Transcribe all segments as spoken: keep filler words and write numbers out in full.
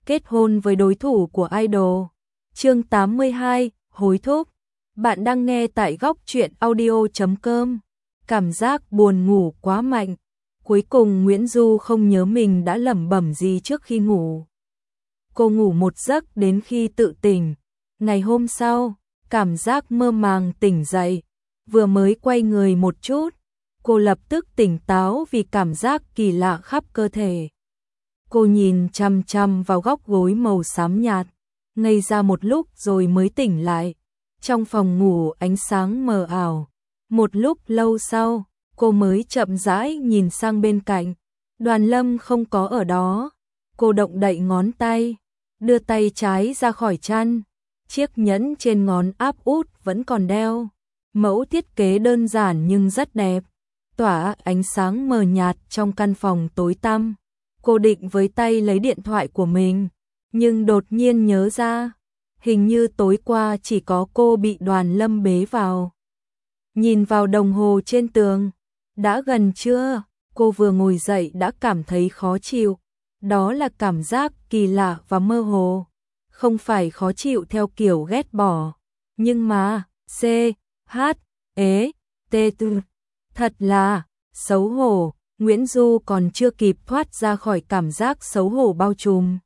kết hôn với đối thủ của idol. Chương tám mươi hai, hối thúc. Bạn đang nghe tại góc truyện audio chấm com. Cảm giác buồn ngủ quá mạnh. Cuối cùng Nguyễn Du không nhớ mình đã lẩm bẩm gì trước khi ngủ. Cô ngủ một giấc đến khi tự tỉnh. Ngày hôm sau, cảm giác mơ màng tỉnh dậy. Vừa mới quay người một chút, cô lập tức tỉnh táo vì cảm giác kỳ lạ khắp cơ thể. Cô nhìn chằm chằm vào góc gối màu xám nhạt, ngây ra một lúc rồi mới tỉnh lại. Trong phòng ngủ ánh sáng mờ ảo. Một lúc lâu sau, cô mới chậm rãi nhìn sang bên cạnh. Đoàn Lâm không có ở đó. Cô động đậy ngón tay, đưa tay trái ra khỏi chăn. Chiếc nhẫn trên ngón áp út vẫn còn đeo. Mẫu thiết kế đơn giản nhưng rất đẹp, tỏa ánh sáng mờ nhạt trong căn phòng tối tăm. Cô định với tay lấy điện thoại của mình, nhưng đột nhiên nhớ ra, hình như tối qua chỉ có cô bị Đoàn Lâm bế vào. Nhìn vào đồng hồ trên tường, đã gần trưa, cô vừa ngồi dậy đã cảm thấy khó chịu. Đó là cảm giác kỳ lạ và mơ hồ, không phải khó chịu theo kiểu ghét bỏ, nhưng mà C, H, E, T, T, thật là xấu hổ. Nguyễn Du còn chưa kịp thoát ra khỏi cảm giác xấu hổ bao trùm.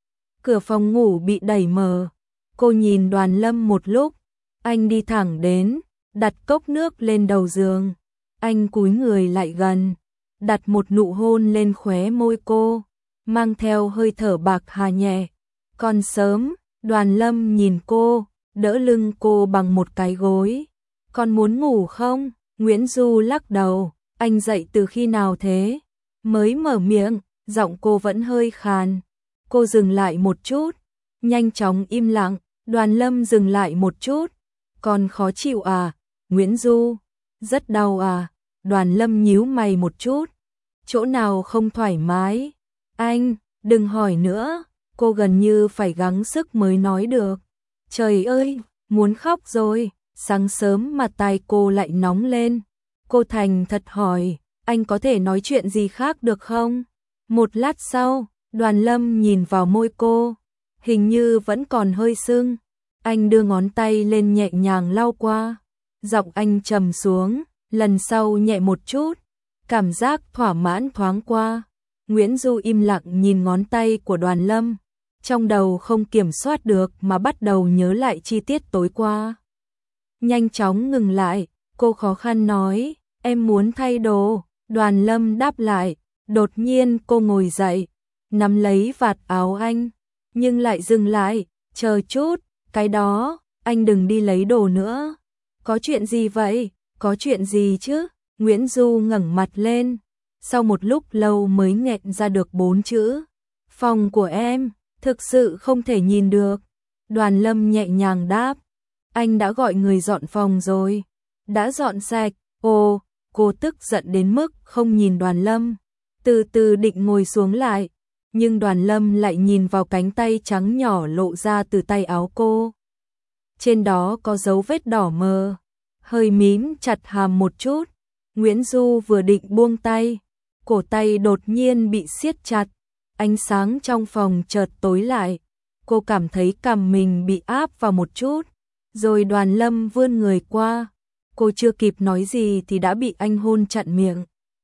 Cửa phòng ngủ bị đẩy mở. Cô nhìn Đoàn Lâm một lúc. Anh đi thẳng đến, đặt cốc nước lên đầu giường. Anh cúi người lại gần, đặt một nụ hôn lên khóe môi cô, mang theo hơi thở bạc hà nhẹ. Còn sớm, Đoàn Lâm nhìn cô, đỡ lưng cô bằng một cái gối. Con muốn ngủ không? Nguyễn Du lắc đầu. Anh dậy từ khi nào thế? Mới mở miệng, giọng cô vẫn hơi khàn. Cô dừng lại một chút, nhanh chóng im lặng. Đoàn Lâm dừng lại một chút. Còn khó chịu à? Nguyễn Du, rất đau à? Đoàn Lâm nhíu mày một chút. Chỗ nào không thoải mái? Anh, đừng hỏi nữa. Cô gần như phải gắng sức mới nói được. Trời ơi, muốn khóc rồi. Sáng sớm mà tai cô lại nóng lên. Cô thành thật hỏi, anh có thể nói chuyện gì khác được không? Một lát sau, Đoàn Lâm nhìn vào môi cô, hình như vẫn còn hơi sưng. Anh đưa ngón tay lên nhẹ nhàng lau qua, giọng anh trầm xuống, lần sau nhẹ một chút, cảm giác thỏa mãn thoáng qua. Nguyễn Du im lặng nhìn ngón tay của Đoàn Lâm, trong đầu không kiểm soát được mà bắt đầu nhớ lại chi tiết tối qua. Nhanh chóng ngừng lại, cô khó khăn nói, em muốn thay đồ. Đoàn Lâm đáp lại, đột nhiên cô ngồi dậy, nắm lấy vạt áo anh, nhưng lại dừng lại, chờ chút, cái đó, anh đừng đi lấy đồ nữa. Có chuyện gì vậy? Có chuyện gì chứ? Nguyễn Du ngẩng mặt lên, sau một lúc lâu mới nghẹn ra được bốn chữ. Phòng của em, thực sự không thể nhìn được. Đoàn Lâm nhẹ nhàng đáp, anh đã gọi người dọn phòng rồi, đã dọn sạch. Ồ, cô tức giận đến mức không nhìn Đoàn Lâm, từ từ định ngồi xuống lại, nhưng Đoàn Lâm lại nhìn vào cánh tay trắng nhỏ lộ ra từ tay áo cô. Trên đó có dấu vết đỏ mờ, hơi mím chặt hàm một chút. Nguyễn Du vừa định buông tay, cổ tay đột nhiên bị siết chặt, ánh sáng trong phòng chợt tối lại. Cô cảm thấy cằm mình bị áp vào một chút, rồi Đoàn Lâm vươn người qua. Cô chưa kịp nói gì thì đã bị anh hôn chặn miệng.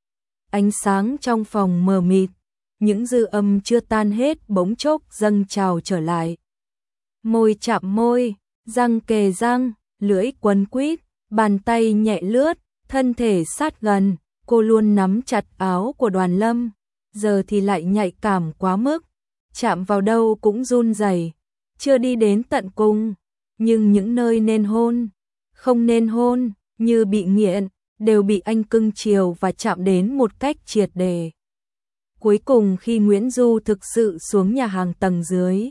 Ánh sáng trong phòng mờ mịt, những dư âm chưa tan hết bỗng chốc dâng trào trở lại. Môi chạm môi, răng kề răng, lưỡi quấn quýt, bàn tay nhẹ lướt, thân thể sát gần. Cô luôn nắm chặt áo của Đoàn Lâm, giờ thì lại nhạy cảm quá mức, chạm vào đâu cũng run rẩy. Chưa đi đến tận cùng, nhưng những nơi nên hôn, không nên hôn, như bị nghiện, đều bị anh cưng chiều và chạm đến một cách triệt để. Cuối cùng khi Nguyễn Du thực sự xuống nhà hàng tầng dưới,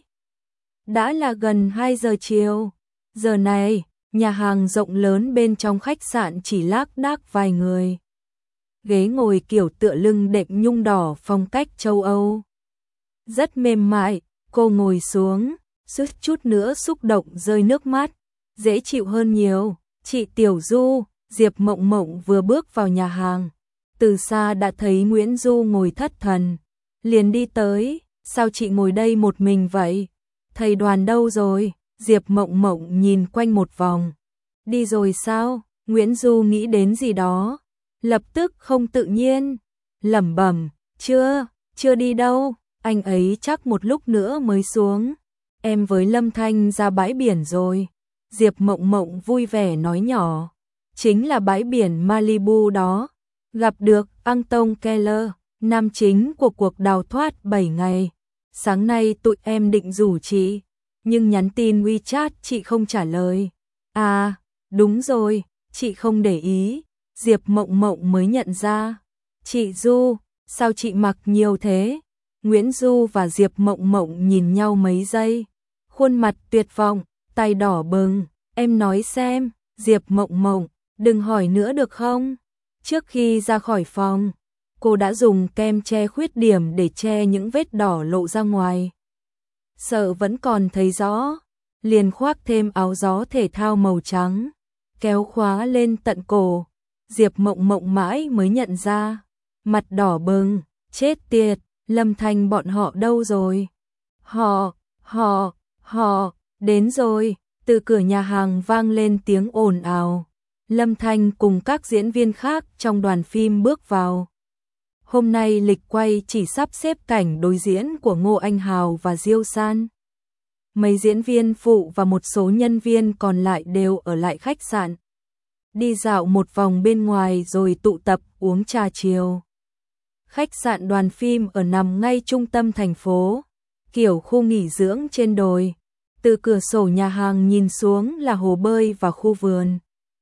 đã là gần hai giờ chiều. Giờ này, nhà hàng rộng lớn bên trong khách sạn chỉ lác đác vài người. Ghế ngồi kiểu tựa lưng đệm nhung đỏ phong cách châu Âu. Rất mềm mại, cô ngồi xuống, suýt chút nữa xúc động rơi nước mắt, dễ chịu hơn nhiều. Chị Tiểu Du, Diệp Mộng Mộng vừa bước vào nhà hàng, từ xa đã thấy Nguyễn Du ngồi thất thần, liền đi tới, Sao chị ngồi đây một mình vậy? Thầy Đoàn đâu rồi? Diệp Mộng Mộng nhìn quanh một vòng. Đi rồi sao? Nguyễn Du nghĩ đến gì đó, lập tức không tự nhiên, lẩm bẩm, chưa, chưa đi đâu, anh ấy chắc một lúc nữa mới xuống. Em với Lâm Thanh ra bãi biển rồi. Diệp Mộng Mộng vui vẻ nói nhỏ, chính là bãi biển Malibu đó, gặp được Anton Keller, nam chính của cuộc đào thoát bảy ngày. Sáng nay tụi em định rủ chị, nhưng nhắn tin WeChat chị không trả lời. À, đúng rồi, chị không để ý. Diệp Mộng Mộng mới nhận ra. Chị Du, sao chị mặc nhiều thế? Nguyễn Du và Diệp Mộng Mộng nhìn nhau mấy giây, khuôn mặt tuyệt vọng, tay đỏ bừng. Em nói xem, Diệp Mộng Mộng, đừng hỏi nữa được không? Trước khi ra khỏi phòng, cô đã dùng kem che khuyết điểm để che những vết đỏ lộ ra ngoài. Sợ vẫn còn thấy rõ, liền khoác thêm áo gió thể thao màu trắng, kéo khóa lên tận cổ. Diệp Mộng Mộng mãi mới nhận ra, mặt đỏ bừng, chết tiệt, Lâm Thanh bọn họ đâu rồi? Họ, họ, họ, đến rồi. Từ cửa nhà hàng vang lên tiếng ồn ào. Lâm Thanh cùng các diễn viên khác trong đoàn phim bước vào. Hôm nay lịch quay chỉ sắp xếp cảnh đối diễn của Ngô Anh Hào và Diêu San. Mấy diễn viên phụ và một số nhân viên còn lại đều ở lại khách sạn, đi dạo một vòng bên ngoài rồi tụ tập uống trà chiều. Khách sạn đoàn phim ở nằm ngay trung tâm thành phố, kiểu khu nghỉ dưỡng trên đồi. Từ cửa sổ nhà hàng nhìn xuống là hồ bơi và khu vườn.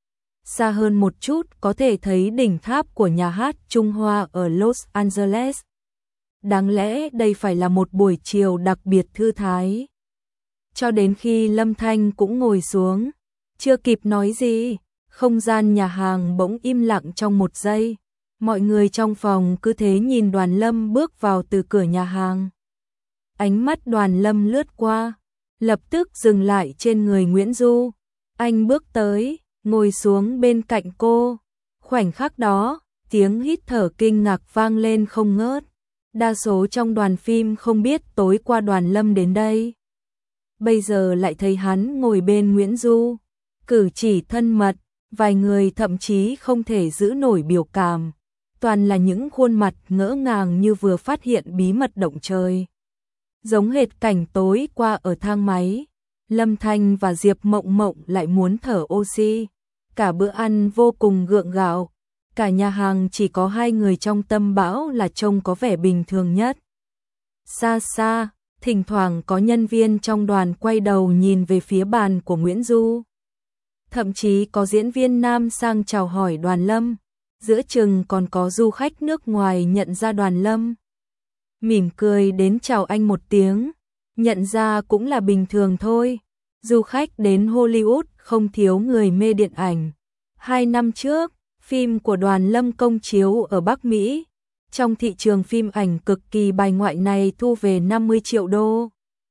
Xa hơn một chút có thể thấy đỉnh tháp của nhà hát Trung Hoa ở Los Angeles. Đáng lẽ đây phải là một buổi chiều đặc biệt thư thái. Cho đến khi Lâm Thanh cũng ngồi xuống, chưa kịp nói gì, không gian nhà hàng bỗng im lặng trong một giây. Mọi người trong phòng cứ thế nhìn Đoàn Lâm bước vào từ cửa nhà hàng. Ánh mắt Đoàn Lâm lướt qua, lập tức dừng lại trên người Nguyễn Du. Anh bước tới, ngồi xuống bên cạnh cô. Khoảnh khắc đó, tiếng hít thở kinh ngạc vang lên không ngớt. Đa số trong đoàn phim không biết tối qua Đoàn Lâm đến đây. Bây giờ lại thấy hắn ngồi bên Nguyễn Du, cử chỉ thân mật, vài người thậm chí không thể giữ nổi biểu cảm. Toàn là những khuôn mặt ngỡ ngàng như vừa phát hiện bí mật động trời. Giống hệt cảnh tối qua ở thang máy, Lâm Thanh và Diệp Mộng Mộng lại muốn thở oxy. Cả bữa ăn vô cùng gượng gạo, cả nhà hàng chỉ có hai người trong tâm bão là trông có vẻ bình thường nhất. Xa xa, thỉnh thoảng có nhân viên trong đoàn quay đầu nhìn về phía bàn của Nguyễn Du. Thậm chí có diễn viên nam sang chào hỏi Đoàn Lâm, giữa chừng còn có du khách nước ngoài nhận ra Đoàn Lâm. Mỉm cười đến chào anh một tiếng, nhận ra cũng là bình thường thôi. Du khách đến Hollywood không thiếu người mê điện ảnh. Hai năm trước, phim của Đoàn Lâm công chiếu ở Bắc Mỹ. Trong thị trường phim ảnh cực kỳ bài ngoại này thu về năm mươi triệu đô.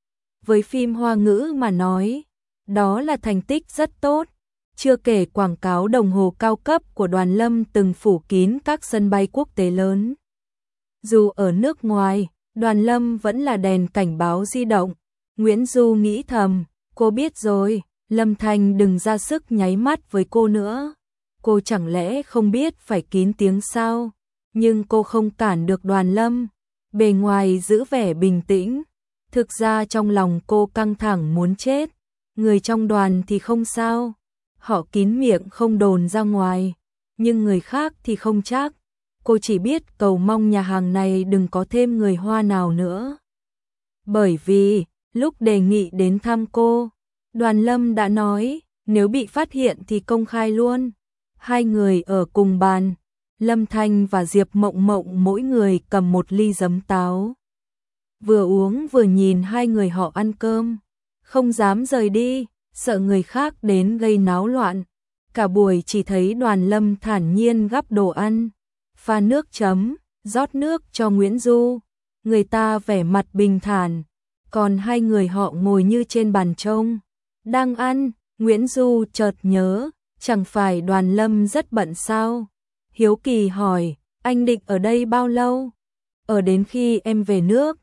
Với phim Hoa ngữ mà nói, đó là thành tích rất tốt. Chưa kể quảng cáo đồng hồ cao cấp của Đoàn Lâm từng phủ kín các sân bay quốc tế lớn. Dù ở nước ngoài, Đoàn Lâm vẫn là đèn cảnh báo di động. Nguyễn Du nghĩ thầm, cô biết rồi, Lâm Thanh đừng ra sức nháy mắt với cô nữa. Cô chẳng lẽ không biết phải kín tiếng sao? Nhưng cô không cản được Đoàn Lâm. Bề ngoài giữ vẻ bình tĩnh, thực ra trong lòng cô căng thẳng muốn chết. Người trong đoàn thì không sao, họ kín miệng không đồn ra ngoài, nhưng người khác thì không chắc. Cô chỉ biết cầu mong nhà hàng này đừng có thêm người Hoa nào nữa. Bởi vì, lúc đề nghị đến thăm cô, Đoàn Lâm đã nói, nếu bị phát hiện thì công khai luôn. Hai người ở cùng bàn, Lâm Thanh và Diệp Mộng Mộng mỗi người cầm một ly giấm táo. Vừa uống vừa nhìn hai người họ ăn cơm, không dám rời đi, sợ người khác đến gây náo loạn. Cả buổi chỉ thấy Đoàn Lâm thản nhiên gắp đồ ăn, pha nước chấm, rót nước cho Nguyễn Du. Người ta vẻ mặt bình thản, còn hai người họ ngồi như trên bàn trông. Đang ăn, Nguyễn Du chợt nhớ, chẳng phải Đoàn Lâm rất bận sao? Hiếu kỳ hỏi, anh định ở đây bao lâu? Ở đến khi em về nước.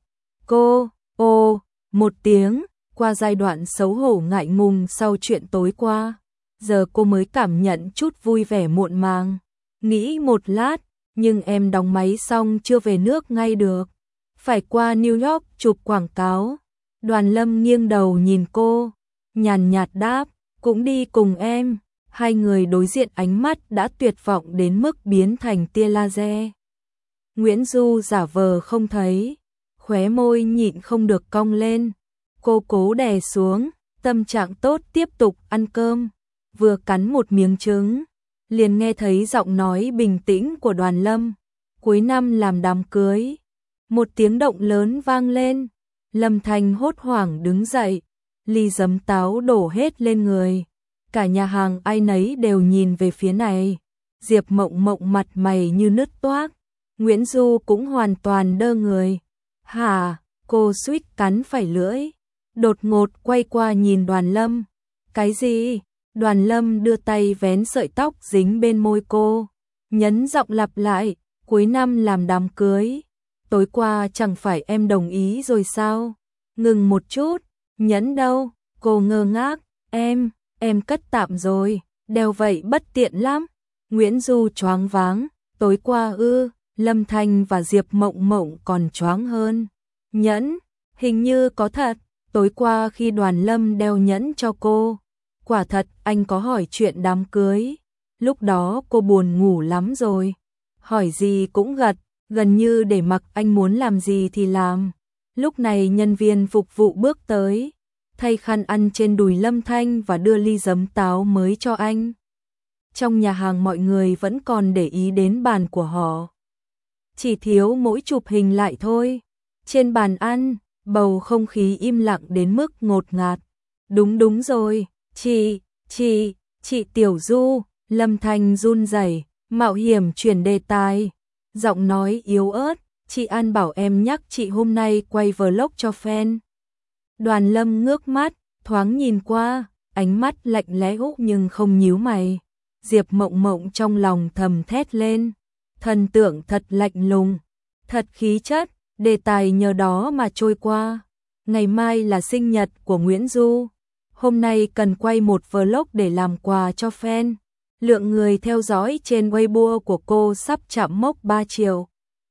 Cô, ô, một tiếng, qua giai đoạn xấu hổ ngại ngùng sau chuyện tối qua. Giờ cô mới cảm nhận chút vui vẻ muộn màng. Nghĩ một lát, nhưng em đóng máy xong chưa về nước ngay được. Phải qua New York chụp quảng cáo. Đoàn Lâm nghiêng đầu nhìn cô, nhàn nhạt đáp, cũng đi cùng em. Hai người đối diện ánh mắt đã tuyệt vọng đến mức biến thành tia laser. Nguyễn Du giả vờ không thấy, khóe môi nhịn không được cong lên. Cô cố đè xuống, tâm trạng tốt tiếp tục ăn cơm. Vừa cắn một miếng trứng, liền nghe thấy giọng nói bình tĩnh của Đoàn Lâm. Cuối năm làm đám cưới. Một tiếng động lớn vang lên. Lâm Thanh hốt hoảng đứng dậy, ly giấm táo đổ hết lên người. Cả nhà hàng ai nấy đều nhìn về phía này. Diệp Mộng Mộng mặt mày như nứt toác. Nguyễn Du cũng hoàn toàn đơ người. Hả, cô suýt cắn phải lưỡi. Đột ngột quay qua nhìn Đoàn Lâm. Cái gì? Đoàn Lâm đưa tay vén sợi tóc dính bên môi cô. Nhấn giọng lặp lại, cuối năm làm đám cưới. Tối qua chẳng phải em đồng ý rồi sao? Ngừng một chút, nhẫn đâu? Cô ngơ ngác, em, em cất tạm rồi, đeo vậy bất tiện lắm. Nguyễn Du choáng váng, tối qua ư, Lâm Thanh và Diệp Mộng Mộng còn choáng hơn. Nhẫn, hình như có thật, tối qua khi Đoàn Lâm đeo nhẫn cho cô. Quả thật, anh có hỏi chuyện đám cưới. Lúc đó cô buồn ngủ lắm rồi. Hỏi gì cũng gật, gần như để mặc anh muốn làm gì thì làm. Lúc này nhân viên phục vụ bước tới, thay khăn ăn trên đùi Lâm Thanh và đưa ly giấm táo mới cho anh. Trong nhà hàng mọi người vẫn còn để ý đến bàn của họ. Chỉ thiếu mỗi chụp hình lại thôi. Trên bàn ăn, bầu không khí im lặng đến mức ngột ngạt. Đúng đúng rồi, chị, chị, chị Tiểu Du. Lâm Thanh run rẩy, mạo hiểm chuyển đề tài. Giọng nói yếu ớt, chị An bảo em nhắc chị hôm nay quay vlog cho fan. Đoàn Lâm ngước mắt, thoáng nhìn qua, ánh mắt lạnh lẽo nhưng không nhíu mày. Diệp Mộng Mộng trong lòng thầm thét lên. Thần tượng thật lạnh lùng, thật khí chất, đề tài nhờ đó mà trôi qua. Ngày mai là sinh nhật của Nguyễn Du. Hôm nay cần quay một vlog để làm quà cho fan. Lượng người theo dõi trên Weibo của cô sắp chạm mốc ba triệu.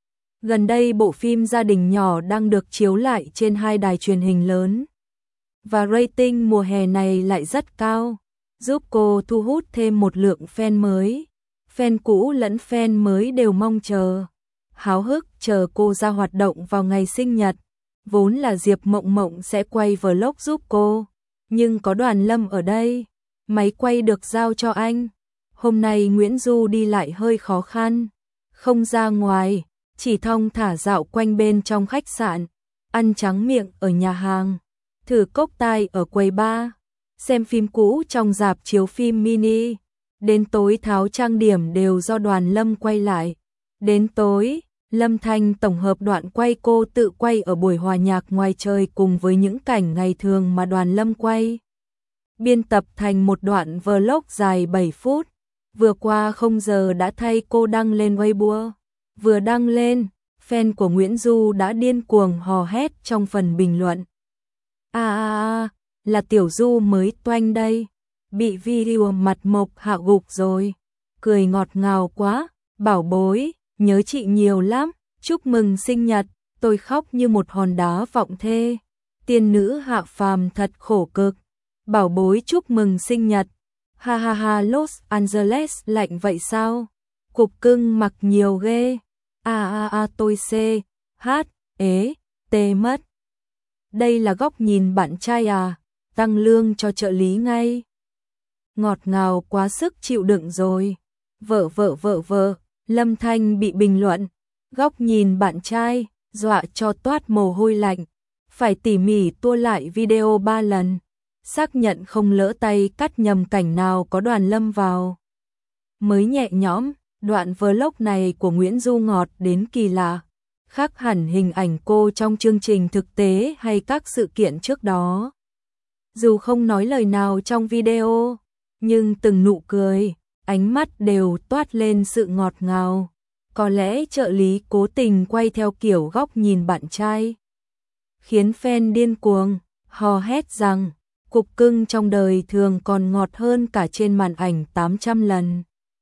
Gần đây bộ phim Gia đình nhỏ đang được chiếu lại trên hai đài truyền hình lớn. Và rating mùa hè này lại rất cao, giúp cô thu hút thêm một lượng fan mới. Fan cũ lẫn fan mới đều mong chờ, háo hức chờ cô ra hoạt động vào ngày sinh nhật. Vốn là Diệp Mộng Mộng sẽ quay vlog giúp cô, nhưng có Đoàn Lâm ở đây, máy quay được giao cho anh. Hôm nay Nguyễn Du đi lại hơi khó khăn, không ra ngoài, chỉ thong thả dạo quanh bên trong khách sạn, ăn tráng miệng ở nhà hàng, thử cốc tai ở quầy bar, xem phim cũ trong rạp chiếu phim mini. Đến tối tháo trang điểm đều do Đoàn Lâm quay lại. Đến tối, Lâm Thanh tổng hợp đoạn quay cô tự quay ở buổi hòa nhạc ngoài trời cùng với những cảnh ngày thường mà Đoàn Lâm quay. Biên tập thành một đoạn vlog dài bảy phút. Vừa qua không giờ đã thay cô đăng lên Weibo. Vừa đăng lên, fan của Nguyễn Du đã điên cuồng hò hét trong phần bình luận. À à à, là Tiểu Du mới toanh đây. Bị video mặt mộc hạ gục rồi. Cười ngọt ngào quá, bảo bối, nhớ chị nhiều lắm. Chúc mừng sinh nhật, tôi khóc như một hòn đá vọng thê. Tiên nữ hạ phàm thật khổ cực. Bảo bối chúc mừng sinh nhật. Ha ha ha, Los Angeles lạnh vậy sao? Cục cưng mặc nhiều ghê. A a a tôi C, H, ế, T mất. Đây là góc nhìn bạn trai à? Tăng lương cho trợ lý ngay. Ngọt ngào quá sức chịu đựng rồi. Vợ vợ vợ vợ, Lâm Thanh bị bình luận. Góc nhìn bạn trai, dọa cho toát mồ hôi lạnh. Phải tỉ mỉ tua lại video ba lần. Xác nhận không lỡ tay cắt nhầm cảnh nào có Đoàn Lâm vào. Mới nhẹ nhõm, đoạn vlog này của Nguyễn Du ngọt đến kỳ lạ. Khác hẳn hình ảnh cô trong chương trình thực tế hay các sự kiện trước đó. Dù không nói lời nào trong video, nhưng từng nụ cười, ánh mắt đều toát lên sự ngọt ngào. Có lẽ trợ lý cố tình quay theo kiểu góc nhìn bạn trai. khiến fan điên cuồng, hò hét rằng cục cưng trong đời thường còn ngọt hơn cả trên màn ảnh tám trăm lần.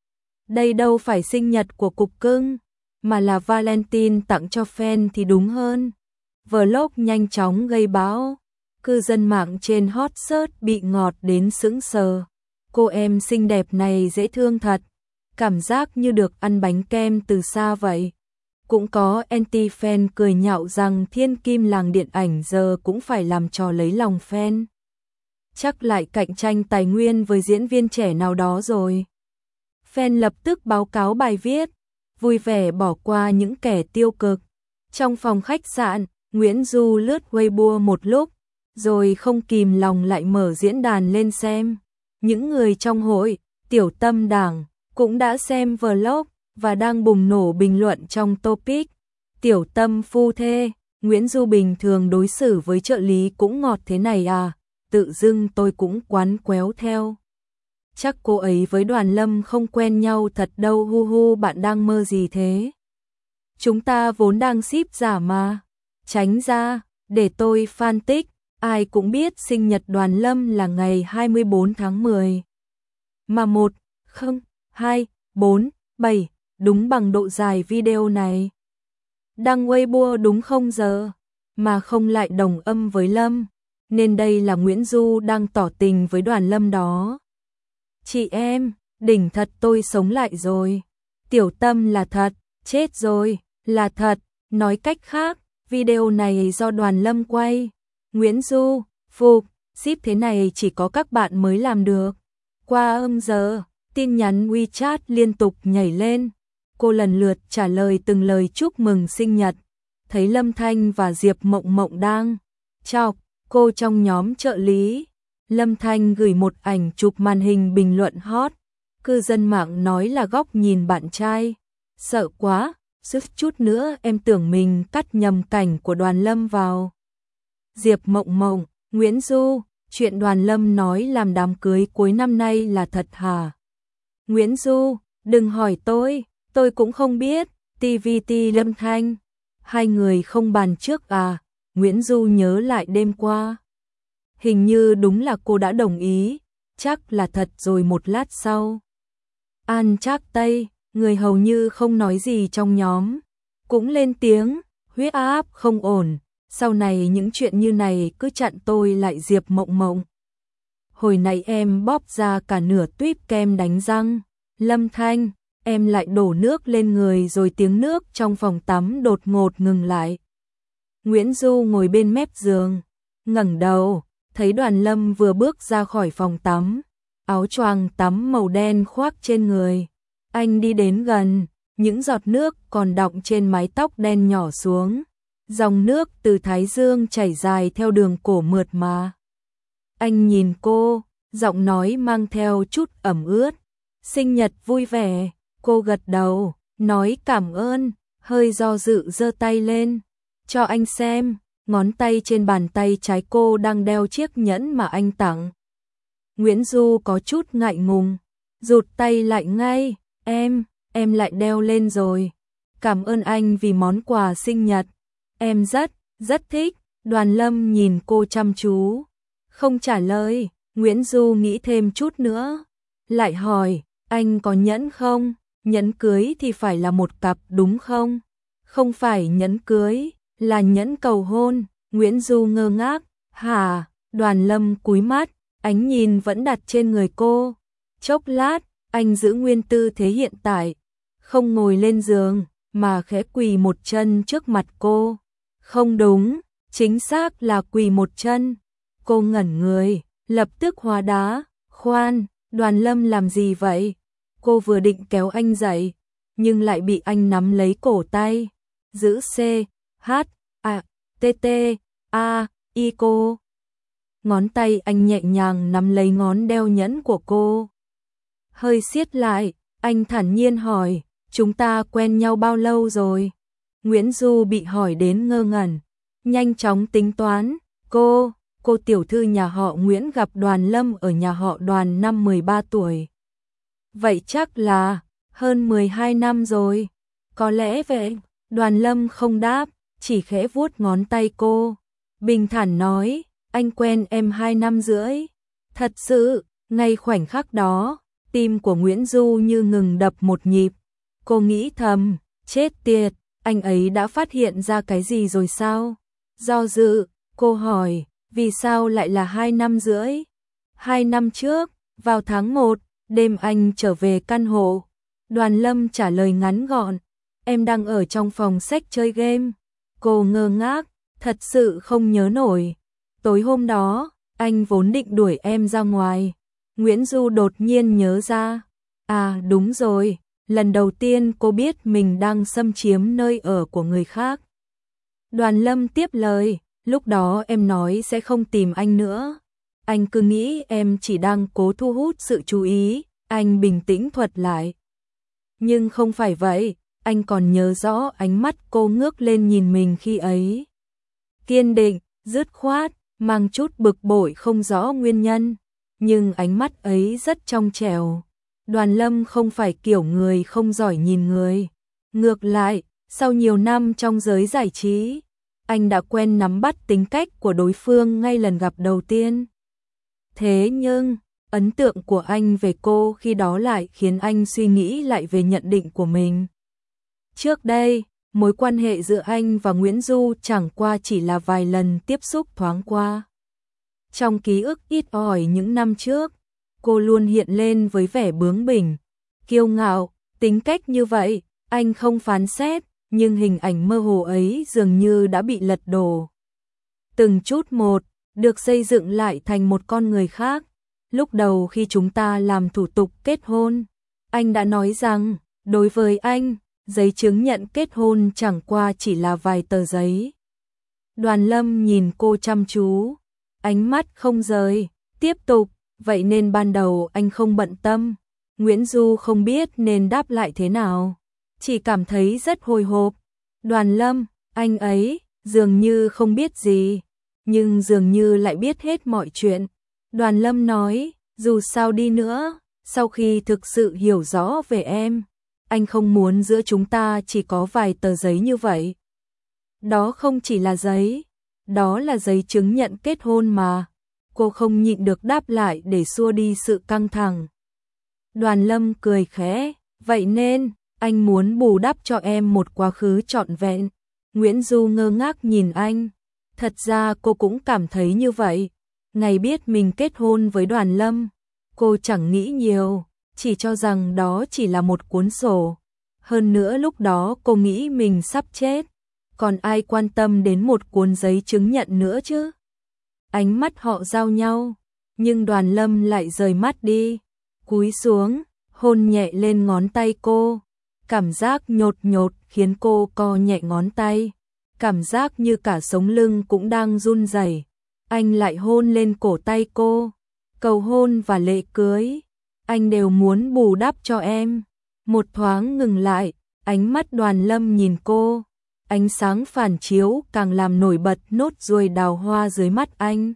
Đây đâu phải sinh nhật của cục cưng, mà là Valentine tặng cho fan thì đúng hơn. Vlog nhanh chóng gây bão, cư dân mạng trên hot search bị ngọt đến sững sờ. Cô em xinh đẹp này dễ thương thật, cảm giác như được ăn bánh kem từ xa vậy. Cũng có anti-fan cười nhạo rằng thiên kim làng điện ảnh giờ cũng phải làm trò lấy lòng fan. Chắc lại cạnh tranh tài nguyên với diễn viên trẻ nào đó rồi. Fan lập tức báo cáo bài viết, vui vẻ bỏ qua những kẻ tiêu cực. Trong phòng khách sạn, Nguyễn Du lướt Weibo một lúc, rồi không kìm lòng lại mở diễn đàn lên xem. Những người trong hội, tiểu tâm đảng, cũng đã xem vlog và đang bùng nổ bình luận trong topic. Tiểu tâm phu thê, Nguyễn Du bình thường đối xử với trợ lý cũng ngọt thế này à, tự dưng tôi cũng quán quéo theo. Chắc cô ấy với Đoàn Lâm không quen nhau thật đâu, hu hu, bạn đang mơ gì thế? Chúng ta vốn đang ship giả mà. Tránh ra, để tôi phân tích, ai cũng biết sinh nhật Đoàn Lâm là ngày hai mươi bốn tháng mười. Mà một, không, hai, bốn, bảy, đúng bằng độ dài video này. Đăng Weibo đúng không giờ, mà không lại đồng âm với Lâm, nên đây là Nguyễn Du đang tỏ tình với Đoàn Lâm đó. Chị em, đỉnh thật, tôi sống lại rồi. Tiểu tâm là thật, chết rồi, là thật. Nói cách khác, video này do Đoàn Lâm quay. Nguyễn Du, phục, ship thế này chỉ có các bạn mới làm được. Qua âm giờ, tin nhắn WeChat liên tục nhảy lên. Cô lần lượt trả lời từng lời chúc mừng sinh nhật. Thấy Lâm Thanh và Diệp Mộng Mộng đang chọc cô trong nhóm trợ lý. Lâm Thanh gửi một ảnh chụp màn hình bình luận hot. Cư dân mạng nói là góc nhìn bạn trai. Sợ quá, suýt chút nữa em tưởng mình cắt nhầm cảnh của Đoàn Lâm vào. Diệp Mộng Mộng, Nguyễn Du, chuyện Đoàn Lâm nói làm đám cưới cuối năm nay là thật hả? Nguyễn Du, đừng hỏi tôi, tôi cũng không biết. tê vê tê Lâm Thanh, hai người không bàn trước à? Nguyễn Du nhớ lại đêm qua. Hình như đúng là cô đã đồng ý, chắc là thật rồi. Một lát sau, An Trác Tây, người hầu như không nói gì trong nhóm, cũng lên tiếng, huyết áp không ổn, sau này những chuyện như này cứ chặn tôi lại. Diệp Mộng Mộng, hồi nãy em bóp ra cả nửa tuýp kem đánh răng. Lâm Thanh, em lại đổ nước lên người rồi. Tiếng nước trong phòng tắm đột ngột ngừng lại. Nguyễn Du ngồi bên mép giường, ngẩng đầu, thấy Đoàn Lâm vừa bước ra khỏi phòng tắm, áo choàng tắm màu đen khoác trên người. Anh đi đến gần, những giọt nước còn đọng trên mái tóc đen nhỏ xuống. Dòng nước từ thái dương chảy dài theo đường cổ mượt mà. Anh nhìn cô, giọng nói mang theo chút ẩm ướt. Sinh nhật vui vẻ. Cô gật đầu, nói cảm ơn, hơi do dự giơ tay lên. Cho anh xem, ngón tay trên bàn tay trái cô đang đeo chiếc nhẫn mà anh tặng. Nguyễn Du có chút ngại ngùng, rụt tay lại ngay. Em, em lại đeo lên rồi. Cảm ơn anh vì món quà sinh nhật. Em rất, rất thích. Đoàn Lâm nhìn cô chăm chú, không trả lời. Nguyễn Du nghĩ thêm chút nữa, lại hỏi, anh có nhẫn không? Nhẫn cưới thì phải là một cặp đúng không? Không phải nhẫn cưới, là nhẫn cầu hôn. Nguyễn Du ngơ ngác, hả? Đoàn Lâm cúi mắt, ánh nhìn vẫn đặt trên người cô. Chốc lát, anh giữ nguyên tư thế hiện tại, không ngồi lên giường, mà khẽ quỳ một chân trước mặt cô. Không đúng, chính xác là quỳ một chân. Cô ngẩn người, lập tức hóa đá. Khoan, Đoàn Lâm làm gì vậy? Cô vừa định kéo anh dậy, nhưng lại bị anh nắm lấy cổ tay. Giữ C, H, A, T, T, A, I cô. Ngón tay anh nhẹ nhàng nắm lấy ngón đeo nhẫn của cô. Hơi siết lại, anh thản nhiên hỏi, chúng ta quen nhau bao lâu rồi? Nguyễn Du bị hỏi đến ngơ ngẩn, nhanh chóng tính toán. Cô, cô tiểu thư nhà họ Nguyễn gặp Đoàn Lâm ở nhà họ Đoàn năm mười ba tuổi. Vậy chắc là hơn mười hai năm rồi. Có lẽ vậy. Đoàn Lâm không đáp, chỉ khẽ vuốt ngón tay cô. bình thản nói, anh quen em hai năm rưỡi. Thật sự, ngay khoảnh khắc đó, tim của Nguyễn Du như ngừng đập một nhịp. Cô nghĩ thầm, chết tiệt, anh ấy đã phát hiện ra cái gì rồi sao? Do dự, cô hỏi, vì sao lại là hai năm rưỡi? Hai năm trước, vào tháng một, đêm anh trở về căn hộ. Đoàn Lâm trả lời ngắn gọn, em đang ở trong phòng sách chơi game. Cô ngơ ngác, thật sự không nhớ nổi. Tối hôm đó, anh vốn định đuổi em ra ngoài. Nguyễn Du đột nhiên nhớ ra. À đúng rồi, lần đầu tiên cô biết mình đang xâm chiếm nơi ở của người khác. Đoàn Lâm tiếp lời, lúc đó em nói sẽ không tìm anh nữa. Anh cứ nghĩ em chỉ đang cố thu hút sự chú ý, anh bình tĩnh thuật lại. Nhưng không phải vậy, anh còn nhớ rõ ánh mắt cô ngước lên nhìn mình khi ấy. Kiên định, dứt khoát, mang chút bực bội không rõ nguyên nhân, nhưng ánh mắt ấy rất trong trẻo. Đoàn Lâm không phải kiểu người không giỏi nhìn người. Ngược lại, sau nhiều năm trong giới giải trí, anh đã quen nắm bắt tính cách của đối phương ngay lần gặp đầu tiên. Thế nhưng, ấn tượng của anh về cô khi đó lại khiến anh suy nghĩ lại về nhận định của mình. Trước đây, mối quan hệ giữa anh và Nguyễn Du chẳng qua chỉ là vài lần tiếp xúc thoáng qua. Trong ký ức ít ỏi những năm trước, cô luôn hiện lên với vẻ bướng bỉnh, kiêu ngạo, tính cách như vậy, anh không phán xét, nhưng hình ảnh mơ hồ ấy dường như đã bị lật đổ. Từng chút một, được xây dựng lại thành một con người khác. Lúc đầu khi chúng ta làm thủ tục kết hôn, anh đã nói rằng, đối với anh, giấy chứng nhận kết hôn chẳng qua chỉ là vài tờ giấy. Đoàn Lâm nhìn cô chăm chú, ánh mắt không rời, tiếp tục, vậy nên ban đầu anh không bận tâm. Nguyễn Du không biết nên đáp lại thế nào, chỉ cảm thấy rất hồi hộp. Đoàn Lâm, anh ấy, dường như không biết gì, nhưng dường như lại biết hết mọi chuyện. Đoàn Lâm nói, dù sao đi nữa, sau khi thực sự hiểu rõ về em, anh không muốn giữa chúng ta chỉ có vài tờ giấy như vậy. Đó không chỉ là giấy, đó là giấy chứng nhận kết hôn mà. Cô không nhịn được đáp lại để xua đi sự căng thẳng. Đoàn Lâm cười khẽ, vậy nên, anh muốn bù đắp cho em một quá khứ trọn vẹn. Nguyễn Du ngơ ngác nhìn anh. Thật ra cô cũng cảm thấy như vậy. Ngày biết mình kết hôn với Đoàn Lâm, cô chẳng nghĩ nhiều, chỉ cho rằng đó chỉ là một cuốn sổ. Hơn nữa lúc đó cô nghĩ mình sắp chết, còn ai quan tâm đến một cuốn giấy chứng nhận nữa chứ? Ánh mắt họ giao nhau, nhưng Đoàn Lâm lại rời mắt đi, cúi xuống, hôn nhẹ lên ngón tay cô. Cảm giác nhột nhột khiến cô co nhẹ ngón tay, cảm giác như cả sống lưng cũng đang run rẩy. Anh lại hôn lên cổ tay cô, cầu hôn và lễ cưới, anh đều muốn bù đắp cho em. Một thoáng ngừng lại, ánh mắt Đoàn Lâm nhìn cô, ánh sáng phản chiếu càng làm nổi bật nốt ruồi đào hoa dưới mắt anh.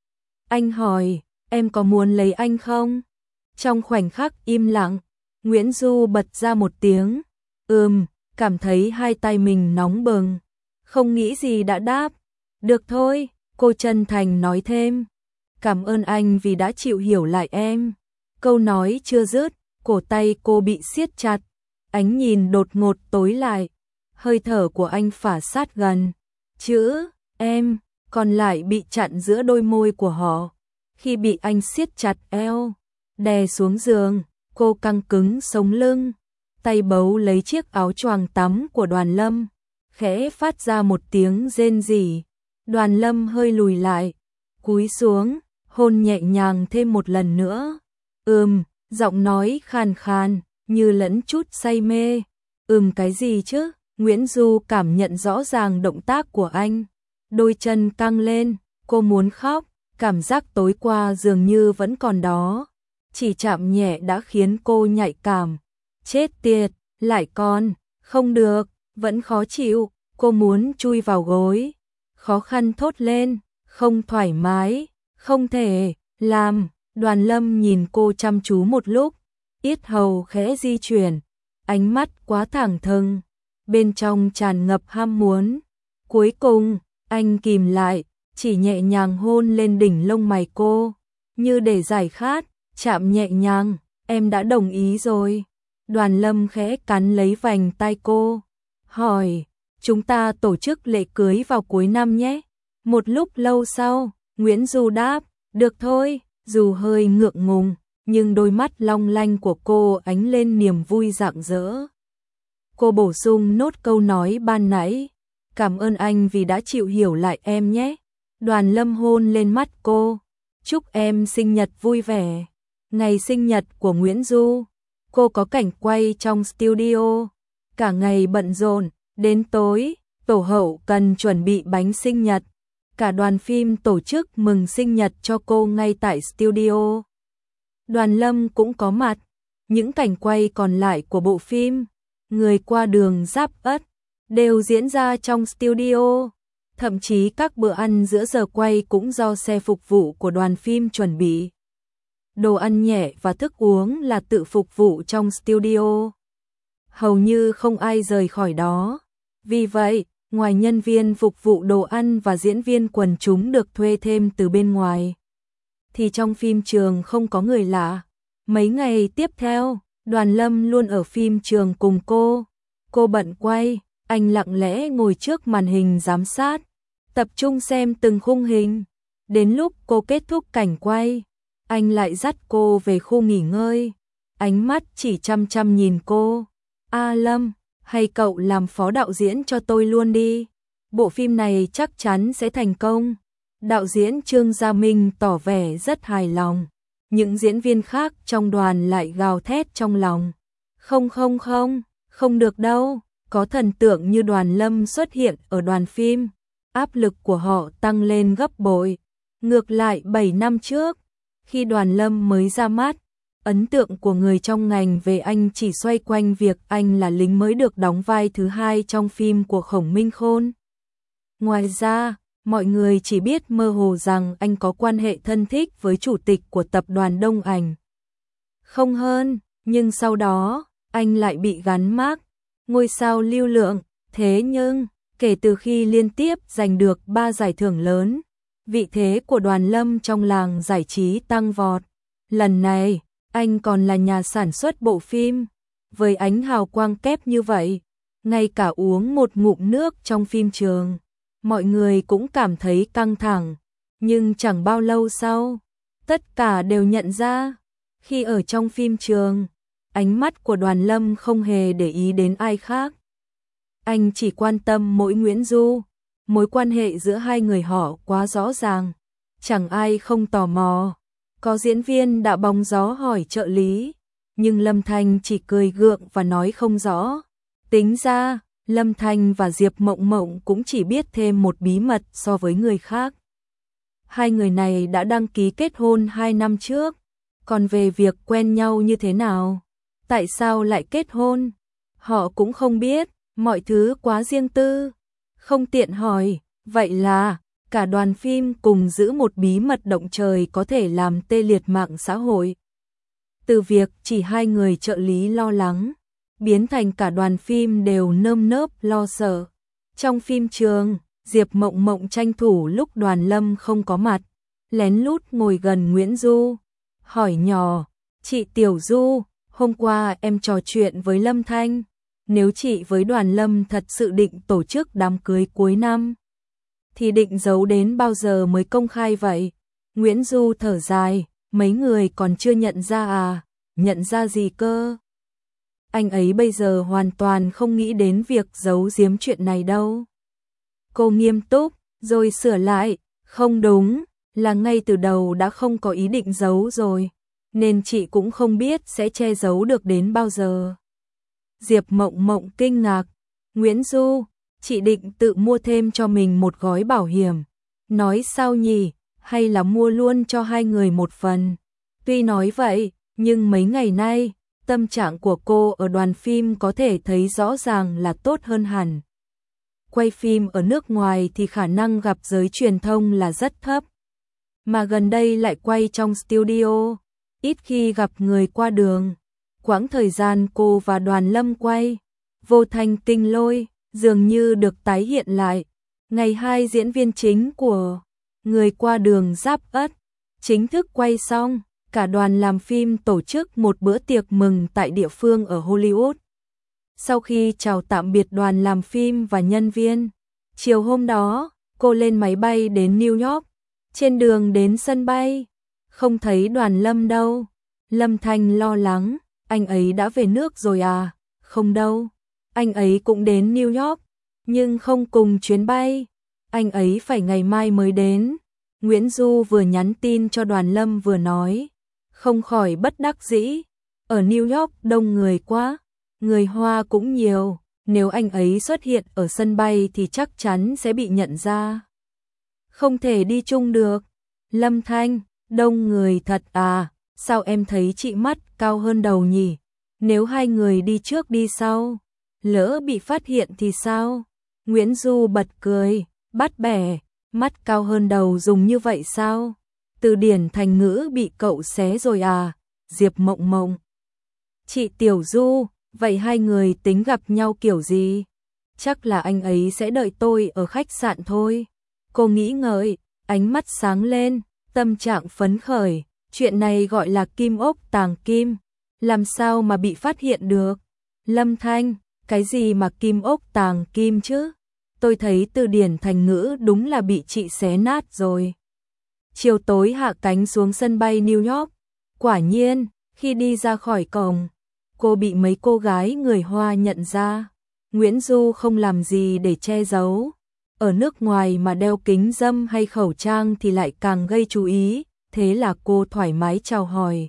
Anh hỏi, em có muốn lấy anh không? Trong khoảnh khắc im lặng, Nguyễn Du bật ra một tiếng, ừm, cảm thấy hai tay mình nóng bừng, không nghĩ gì đã đáp, được thôi, cô chân thành nói thêm, cảm ơn anh vì đã chịu hiểu lại em. Câu nói chưa dứt, cổ tay cô bị siết chặt, ánh nhìn đột ngột tối lại, hơi thở của anh phả sát gần, chữ, em, còn lại bị chặn giữa đôi môi của họ. Khi bị anh siết chặt eo, đè xuống giường, cô căng cứng sống lưng, tay bấu lấy chiếc áo choàng tắm của Đoàn Lâm, khẽ phát ra một tiếng rên rỉ. Đoàn Lâm hơi lùi lại, cúi xuống, hôn nhẹ nhàng thêm một lần nữa. Ừm, giọng nói khàn khàn, như lẫn chút say mê. Ừm cái gì chứ? Nguyễn Du cảm nhận rõ ràng động tác của anh. Đôi chân căng lên, cô muốn khóc, cảm giác tối qua dường như vẫn còn đó. Chỉ chạm nhẹ đã khiến cô nhạy cảm. Chết tiệt, lại còn, không được, vẫn khó chịu, cô muốn chui vào gối. Khó khăn thốt lên, không thoải mái, không thể, làm. Đoàn Lâm nhìn cô chăm chú một lúc, yết hầu khẽ di chuyển, ánh mắt quá thẳng thừng, bên trong tràn ngập ham muốn. Cuối cùng, anh kìm lại, chỉ nhẹ nhàng hôn lên đỉnh lông mày cô, như để giải khát, chạm nhẹ nhàng, em đã đồng ý rồi. Đoàn Lâm khẽ cắn lấy vành tai cô, hỏi, chúng ta tổ chức lễ cưới vào cuối năm nhé. Một lúc lâu sau, Nguyễn Du đáp, được thôi, dù hơi ngượng ngùng, nhưng đôi mắt long lanh của cô ánh lên niềm vui rạng rỡ. Cô bổ sung nốt câu nói ban nãy, cảm ơn anh vì đã chịu hiểu lại em nhé. Đoàn Lâm hôn lên mắt cô, chúc em sinh nhật vui vẻ. Ngày sinh nhật của Nguyễn Du, cô có cảnh quay trong studio, cả ngày bận rộn, đến tối, tổ hậu cần chuẩn bị bánh sinh nhật. Cả đoàn phim tổ chức mừng sinh nhật cho cô ngay tại studio. Đoàn Lâm cũng có mặt, những cảnh quay còn lại của bộ phim Người qua đường Giáp Ất đều diễn ra trong studio. Thậm chí các bữa ăn giữa giờ quay cũng do xe phục vụ của đoàn phim chuẩn bị. Đồ ăn nhẹ và thức uống là tự phục vụ trong studio. Hầu như không ai rời khỏi đó. Vì vậy, ngoài nhân viên phục vụ đồ ăn và diễn viên quần chúng được thuê thêm từ bên ngoài, thì trong phim trường không có người lạ. Mấy ngày tiếp theo, Đoàn Lâm luôn ở phim trường cùng cô. Cô bận quay, anh lặng lẽ ngồi trước màn hình giám sát, tập trung xem từng khung hình. Đến lúc cô kết thúc cảnh quay, anh lại dắt cô về khu nghỉ ngơi, ánh mắt chỉ chăm chăm nhìn cô. A Lâm, hay cậu làm phó đạo diễn cho tôi luôn đi. Bộ phim này chắc chắn sẽ thành công. Đạo diễn Trương Gia Minh tỏ vẻ rất hài lòng. Những diễn viên khác trong đoàn lại gào thét trong lòng. Không không không, không được đâu. Có thần tượng như Đoàn Lâm xuất hiện ở đoàn phim, áp lực của họ tăng lên gấp bội. Ngược lại bảy năm trước, khi Đoàn Lâm mới ra mắt, ấn tượng của người trong ngành về anh chỉ xoay quanh việc anh là lính mới được đóng vai thứ hai trong phim của Khổng Minh Khôn. Ngoài ra, mọi người chỉ biết mơ hồ rằng anh có quan hệ thân thích với chủ tịch của tập đoàn Đông Ảnh. Không hơn, nhưng sau đó, anh lại bị gắn mác ngôi sao lưu lượng. Thế nhưng, kể từ khi liên tiếp giành được ba giải thưởng lớn, vị thế của Đoàn Lâm trong làng giải trí tăng vọt. Lần này, anh còn là nhà sản xuất bộ phim. Với ánh hào quang kép như vậy, ngay cả uống một ngụm nước trong phim trường, mọi người cũng cảm thấy căng thẳng. Nhưng chẳng bao lâu sau, tất cả đều nhận ra, khi ở trong phim trường, ánh mắt của Đoàn Lâm không hề để ý đến ai khác. Anh chỉ quan tâm mỗi Nguyễn Du. Mối quan hệ giữa hai người họ quá rõ ràng, chẳng ai không tò mò. Có diễn viên đã bóng gió hỏi trợ lý, nhưng Lâm Thanh chỉ cười gượng và nói không rõ. Tính ra, Lâm Thanh và Diệp Mộng Mộng cũng chỉ biết thêm một bí mật so với người khác. Hai người này đã đăng ký kết hôn hai năm trước, còn về việc quen nhau như thế nào, tại sao lại kết hôn, họ cũng không biết, mọi thứ quá riêng tư, không tiện hỏi. Vậy là cả đoàn phim cùng giữ một bí mật động trời có thể làm tê liệt mạng xã hội. Từ việc chỉ hai người trợ lý lo lắng, biến thành cả đoàn phim đều nơm nớp lo sợ. Trong phim trường, Diệp Mộng Mộng tranh thủ lúc Đoàn Lâm không có mặt, lén lút ngồi gần Nguyễn Du, hỏi nhỏ, chị Tiểu Du, hôm qua em trò chuyện với Lâm Thanh, nếu chị với Đoàn Lâm thật sự định tổ chức đám cưới cuối năm, thì định giấu đến bao giờ mới công khai vậy? Nguyễn Du thở dài, mấy người còn chưa nhận ra à? Nhận ra gì cơ? Anh ấy bây giờ hoàn toàn không nghĩ đến việc giấu giếm chuyện này đâu. Cô nghiêm túc, rồi sửa lại, không đúng, là ngay từ đầu đã không có ý định giấu rồi, nên chị cũng không biết sẽ che giấu được đến bao giờ. Diệp Mộng Mộng kinh ngạc, Nguyễn Du, chị định tự mua thêm cho mình một gói bảo hiểm, nói sao nhỉ, hay là mua luôn cho hai người một phần? Tuy nói vậy, nhưng mấy ngày nay, tâm trạng của cô ở đoàn phim có thể thấy rõ ràng là tốt hơn hẳn. Quay phim ở nước ngoài thì khả năng gặp giới truyền thông là rất thấp, mà gần đây lại quay trong studio, ít khi gặp người qua đường. Quãng thời gian cô và Đoàn Lâm quay Vô Thanh Kinh Lôi dường như được tái hiện lại. Ngày hai diễn viên chính của Người qua đường Giáp Ất chính thức quay xong, cả đoàn làm phim tổ chức một bữa tiệc mừng tại địa phương ở Hollywood. Sau khi chào tạm biệt đoàn làm phim và nhân viên, chiều hôm đó, cô lên máy bay đến New York. Trên đường đến sân bay, không thấy Đoàn Lâm đâu. Lâm Thanh lo lắng, anh ấy đã về nước rồi à? Không đâu, anh ấy cũng đến New York, nhưng không cùng chuyến bay. Anh ấy phải ngày mai mới đến. Nguyễn Du vừa nhắn tin cho Đoàn Lâm vừa nói, không khỏi bất đắc dĩ. Ở New York đông người quá, người Hoa cũng nhiều, nếu anh ấy xuất hiện ở sân bay thì chắc chắn sẽ bị nhận ra. Không thể đi chung được. Lâm Thanh, đông người thật à, sao em thấy chị mắt cao hơn đầu nhỉ? Nếu hai người đi trước đi sau, lỡ bị phát hiện thì sao? Nguyễn Du bật cười, bắt bẻ, mắt cao hơn đầu dùng như vậy sao? Từ điển thành ngữ bị cậu xé rồi à? Diệp Mộng Mộng. Chị Tiểu Du, vậy hai người tính gặp nhau kiểu gì? Chắc là anh ấy sẽ đợi tôi ở khách sạn thôi. Cô nghĩ ngợi, ánh mắt sáng lên, tâm trạng phấn khởi. Chuyện này gọi là kim ốc tàng kim, làm sao mà bị phát hiện được? Lâm Thanh, cái gì mà kim ốc tàng kim chứ? Tôi thấy từ điển thành ngữ đúng là bị chị xé nát rồi. Chiều tối hạ cánh xuống sân bay New York. Quả nhiên, khi đi ra khỏi cổng, cô bị mấy cô gái người Hoa nhận ra. Nguyễn Du không làm gì để che giấu. Ở nước ngoài mà đeo kính râm hay khẩu trang thì lại càng gây chú ý, thế là cô thoải mái chào hỏi.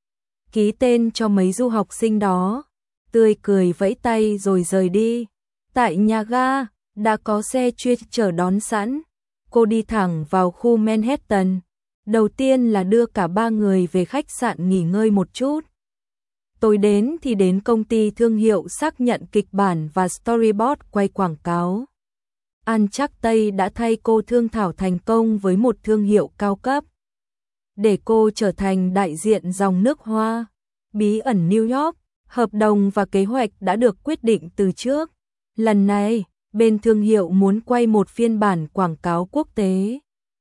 Ký tên cho mấy du học sinh đó, tươi cười vẫy tay rồi rời đi. Tại nhà ga, đã có xe chuyên chở đón sẵn. Cô đi thẳng vào khu Manhattan. Đầu tiên là đưa cả ba người về khách sạn nghỉ ngơi một chút. Tối đến thì đến công ty thương hiệu xác nhận kịch bản và storyboard quay quảng cáo. An Trắc Tây đã thay cô thương thảo thành công với một thương hiệu cao cấp, để cô trở thành đại diện dòng nước Hoa. Bí ẩn New York, hợp đồng và kế hoạch đã được quyết định từ trước. Lần này, bên thương hiệu muốn quay một phiên bản quảng cáo quốc tế.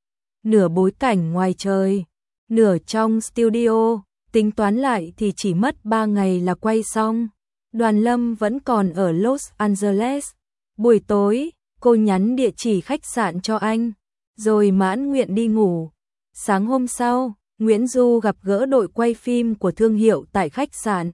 Nửa bối cảnh ngoài trời, nửa trong studio, tính toán lại thì chỉ mất ba ngày là quay xong. Đoàn Lâm vẫn còn ở Los Angeles. Buổi tối, cô nhắn địa chỉ khách sạn cho anh, rồi mãn nguyện đi ngủ. Sáng hôm sau, Nguyễn Du gặp gỡ đội quay phim của thương hiệu tại khách sạn,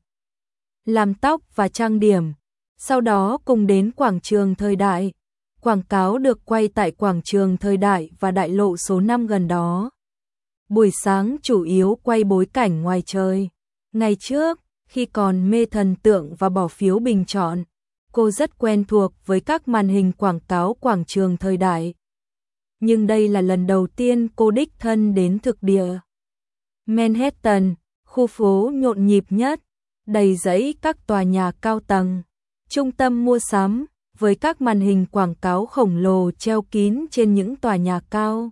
làm tóc và trang điểm. Sau đó cùng đến quảng trường Thời Đại. Quảng cáo được quay tại quảng trường Thời Đại và đại lộ số năm gần đó. Buổi sáng chủ yếu quay bối cảnh ngoài trời. Ngày trước, khi còn mê thần tượng và bỏ phiếu bình chọn, cô rất quen thuộc với các màn hình quảng cáo quảng trường Thời Đại. Nhưng đây là lần đầu tiên cô đích thân đến thực địa Manhattan, khu phố nhộn nhịp nhất, đầy rẫy các tòa nhà cao tầng, trung tâm mua sắm, với các màn hình quảng cáo khổng lồ treo kín trên những tòa nhà cao.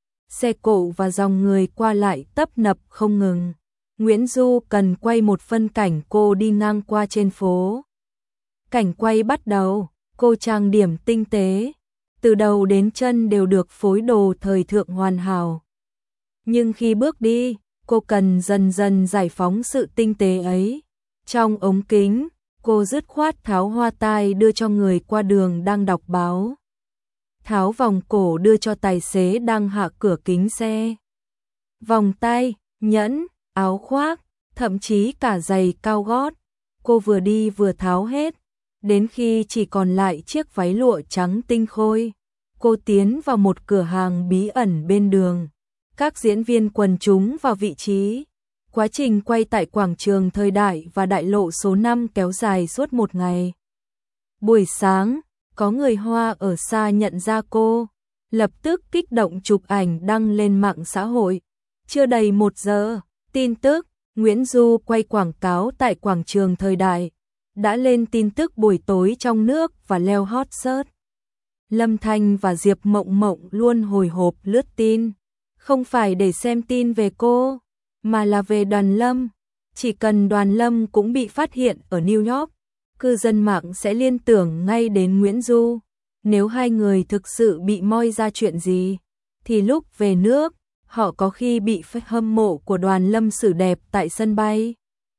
Xe cộ và dòng người qua lại tấp nập không ngừng. Nguyễn Du cần quay một phân cảnh cô đi ngang qua trên phố. Cảnh quay bắt đầu, cô trang điểm tinh tế, từ đầu đến chân đều được phối đồ thời thượng hoàn hảo. Nhưng khi bước đi, cô cần dần dần giải phóng sự tinh tế ấy. Trong ống kính, cô dứt khoát tháo hoa tai đưa cho người qua đường đang đọc báo. Tháo vòng cổ đưa cho tài xế đang hạ cửa kính xe. Vòng tay, nhẫn, áo khoác, thậm chí cả giày cao gót. Cô vừa đi vừa tháo hết, đến khi chỉ còn lại chiếc váy lụa trắng tinh khôi. Cô tiến vào một cửa hàng bí ẩn bên đường. Các diễn viên quần chúng vào vị trí. Quá trình quay tại quảng trường Thời Đại và đại lộ số năm kéo dài suốt một ngày. Buổi sáng, có người Hoa ở xa nhận ra cô, lập tức kích động chụp ảnh đăng lên mạng xã hội. Chưa đầy một giờ, tin tức Nguyễn Du quay quảng cáo tại quảng trường Thời Đại đã lên tin tức buổi tối trong nước và leo hot search. Lâm Thanh và Diệp Mộng Mộng luôn hồi hộp lướt tin, không phải để xem tin về cô, mà là về Đoàn Lâm. Chỉ cần Đoàn Lâm cũng bị phát hiện ở New York, cư dân mạng sẽ liên tưởng ngay đến Nguyễn Du. Nếu hai người thực sự bị moi ra chuyện gì, thì lúc về nước, họ có khi bị fan hâm mộ của Đoàn Lâm xử đẹp tại sân bay.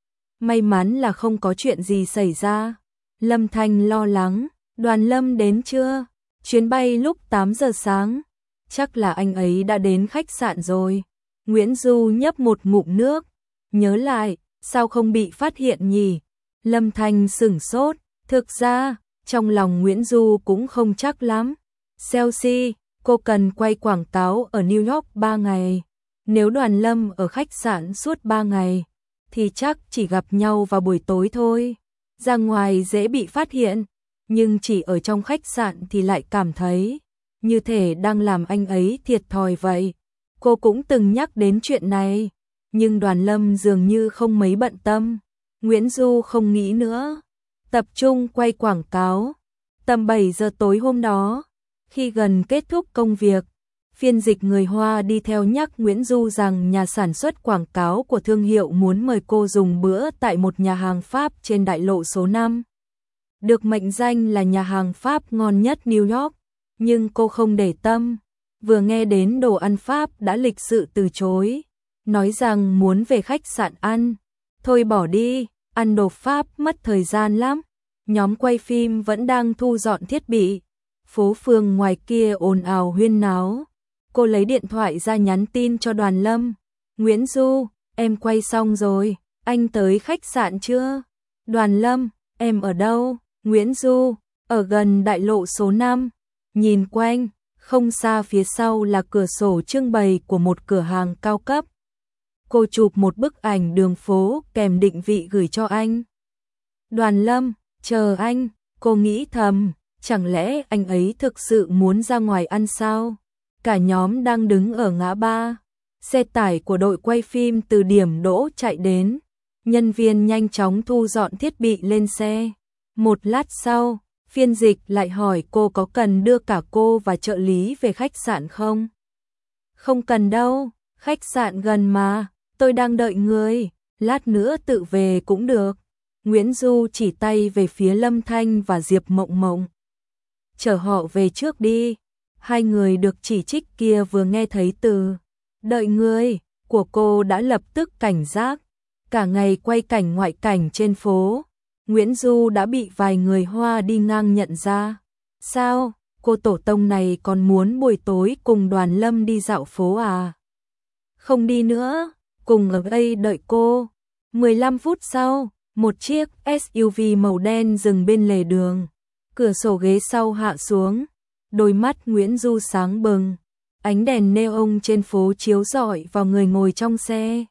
May mắn là không có chuyện gì xảy ra. Lâm Thanh lo lắng, Đoàn Lâm đến chưa? Chuyến bay lúc tám giờ sáng, chắc là anh ấy đã đến khách sạn rồi. Nguyễn Du nhấp một ngụm nước, nhớ lại, sao không bị phát hiện nhỉ? Lâm Thanh sửng sốt, thực ra, trong lòng Nguyễn Du cũng không chắc lắm. Chelsea, cô cần quay quảng cáo ở New York ba ngày. Nếu Đoàn Lâm ở khách sạn suốt ba ngày, thì chắc chỉ gặp nhau vào buổi tối thôi. Ra ngoài dễ bị phát hiện, nhưng chỉ ở trong khách sạn thì lại cảm thấy như thể đang làm anh ấy thiệt thòi vậy. Cô cũng từng nhắc đến chuyện này, nhưng Đoàn Lâm dường như không mấy bận tâm. Nguyễn Du không nghĩ nữa, tập trung quay quảng cáo. Tầm bảy giờ tối hôm đó, khi gần kết thúc công việc, phiên dịch người Hoa đi theo nhắc Nguyễn Du rằng nhà sản xuất quảng cáo của thương hiệu muốn mời cô dùng bữa tại một nhà hàng Pháp trên đại lộ số năm. Được mệnh danh là nhà hàng Pháp ngon nhất New York, nhưng cô không để tâm. Vừa nghe đến đồ ăn Pháp đã lịch sự từ chối, nói rằng muốn về khách sạn ăn. Thôi bỏ đi, ăn đồ Pháp mất thời gian lắm. Nhóm quay phim vẫn đang thu dọn thiết bị. Phố phường ngoài kia ồn ào huyên náo. Cô lấy điện thoại ra nhắn tin cho Đoàn Lâm. Nguyễn Du, em quay xong rồi, anh tới khách sạn chưa? Đoàn Lâm, em ở đâu? Nguyễn Du, ở gần đại lộ số năm. Nhìn quanh, không xa phía sau là cửa sổ trưng bày của một cửa hàng cao cấp. Cô chụp một bức ảnh đường phố kèm định vị gửi cho anh. Đoàn Lâm, chờ anh, cô nghĩ thầm, chẳng lẽ anh ấy thực sự muốn ra ngoài ăn sao? Cả nhóm đang đứng ở ngã ba. Xe tải của đội quay phim từ điểm đỗ chạy đến. Nhân viên nhanh chóng thu dọn thiết bị lên xe. Một lát sau, phiên dịch lại hỏi cô có cần đưa cả cô và trợ lý về khách sạn không? Không cần đâu, khách sạn gần mà, tôi đang đợi người, lát nữa tự về cũng được. Nguyễn Du chỉ tay về phía Lâm Thanh và Diệp Mộng Mộng. Chở họ về trước đi. Hai người được chỉ trích kia vừa nghe thấy từ đợi người của cô đã lập tức cảnh giác. Cả ngày quay cảnh ngoại cảnh trên phố, Nguyễn Du đã bị vài người Hoa đi ngang nhận ra. Sao, cô tổ tông này còn muốn buổi tối cùng Đoàn Lâm đi dạo phố à? Không đi nữa, cùng ở đây đợi cô. mười lăm phút sau, một chiếc ét u vê màu đen dừng bên lề đường. Cửa sổ ghế sau hạ xuống, đôi mắt Nguyễn Du sáng bừng. Ánh đèn neon trên phố chiếu rọi vào người ngồi trong xe.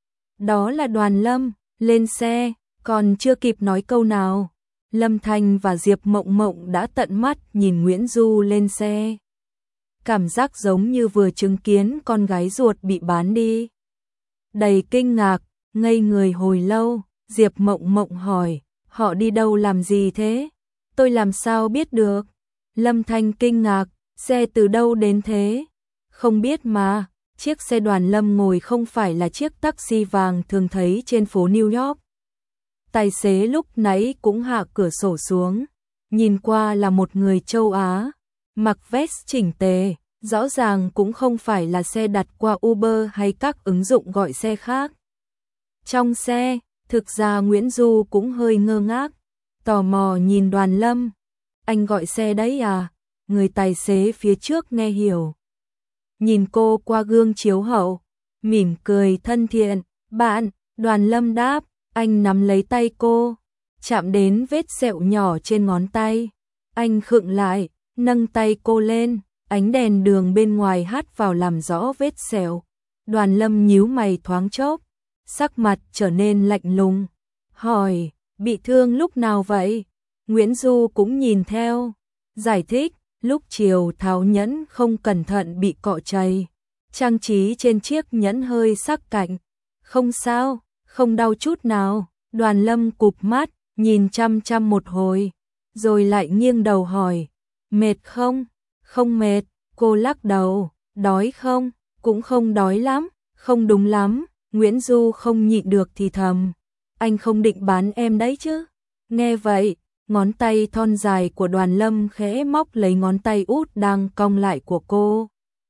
Đó là Đoàn Lâm, lên xe, còn chưa kịp nói câu nào. Lâm Thanh và Diệp Mộng Mộng đã tận mắt nhìn Nguyễn Du lên xe. Cảm giác giống như vừa chứng kiến con gái ruột bị bán đi. Đầy kinh ngạc, ngây người hồi lâu, Diệp Mộng Mộng hỏi, họ đi đâu làm gì thế? Tôi làm sao biết được? Lâm Thanh kinh ngạc, xe từ đâu đến thế? Không biết mà, chiếc xe Đoàn Lâm ngồi không phải là chiếc taxi vàng thường thấy trên phố New York. Tài xế lúc nãy cũng hạ cửa sổ xuống, nhìn qua là một người châu Á, mặc vest chỉnh tề, rõ ràng cũng không phải là xe đặt qua Uber hay các ứng dụng gọi xe khác. Trong xe, thực ra Nguyễn Du cũng hơi ngơ ngác, tò mò nhìn Đoàn Lâm. Anh gọi xe đấy à? Người tài xế phía trước nghe hiểu. Nhìn cô qua gương chiếu hậu, mỉm cười thân thiện. Bạn, Đoàn Lâm đáp, anh nắm lấy tay cô, chạm đến vết sẹo nhỏ trên ngón tay. Anh khựng lại, nâng tay cô lên, ánh đèn đường bên ngoài hắt vào làm rõ vết sẹo. Đoàn Lâm nhíu mày thoáng chốc, sắc mặt trở nên lạnh lùng, hỏi, bị thương lúc nào vậy? Nguyễn Du cũng nhìn theo, giải thích, lúc chiều tháo nhẫn không cẩn thận bị cọ chày. Trang trí trên chiếc nhẫn hơi sắc cạnh. Không sao, không đau chút nào. Đoàn Lâm cụp mắt, nhìn chăm chăm một hồi, rồi lại nghiêng đầu hỏi, mệt không? Không mệt, cô lắc đầu. Đói không? Cũng không đói lắm. Không đúng lắm. Nguyễn Du không nhịn được thì thầm, anh không định bán em đấy chứ? Nghe vậy, ngón tay thon dài của Đoàn Lâm khẽ móc lấy ngón tay út đang cong lại của cô.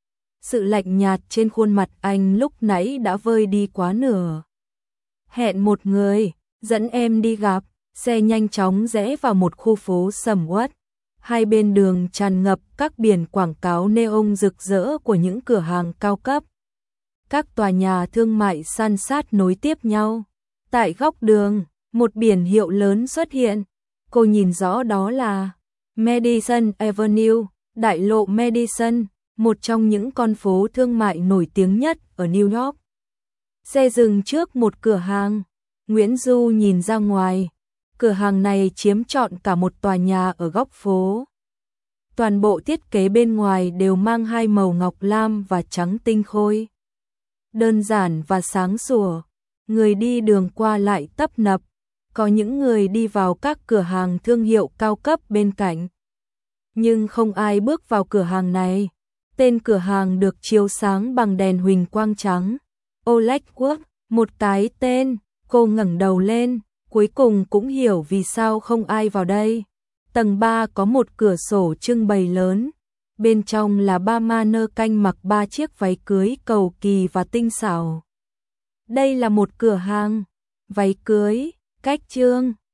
Sự lạnh nhạt trên khuôn mặt anh lúc nãy đã vơi đi quá nửa. Hẹn một người, dẫn em đi gặp. Xe nhanh chóng rẽ vào một khu phố sầm uất. Hai bên đường tràn ngập các biển quảng cáo neon rực rỡ của những cửa hàng cao cấp. Các tòa nhà thương mại san sát nối tiếp nhau. Tại góc đường, một biển hiệu lớn xuất hiện. Cô nhìn rõ đó là Madison Avenue, đại lộ Madison, một trong những con phố thương mại nổi tiếng nhất ở New York. Xe dừng trước một cửa hàng. Nguyễn Du nhìn ra ngoài. Cửa hàng này chiếm trọn cả một tòa nhà ở góc phố. Toàn bộ thiết kế bên ngoài đều mang hai màu ngọc lam và trắng tinh khôi. Đơn giản và sáng sủa, người đi đường qua lại tấp nập, có những người đi vào các cửa hàng thương hiệu cao cấp bên cạnh. Nhưng không ai bước vào cửa hàng này. Tên cửa hàng được chiếu sáng bằng đèn huỳnh quang trắng. Oleg Work, một cái tên, cô ngẩng đầu lên, cuối cùng cũng hiểu vì sao không ai vào đây. Tầng ba có một cửa sổ trưng bày lớn, bên trong là ba mannequin mặc ba chiếc váy cưới cầu kỳ và tinh xảo. Đây là một cửa hàng váy cưới, cách trương,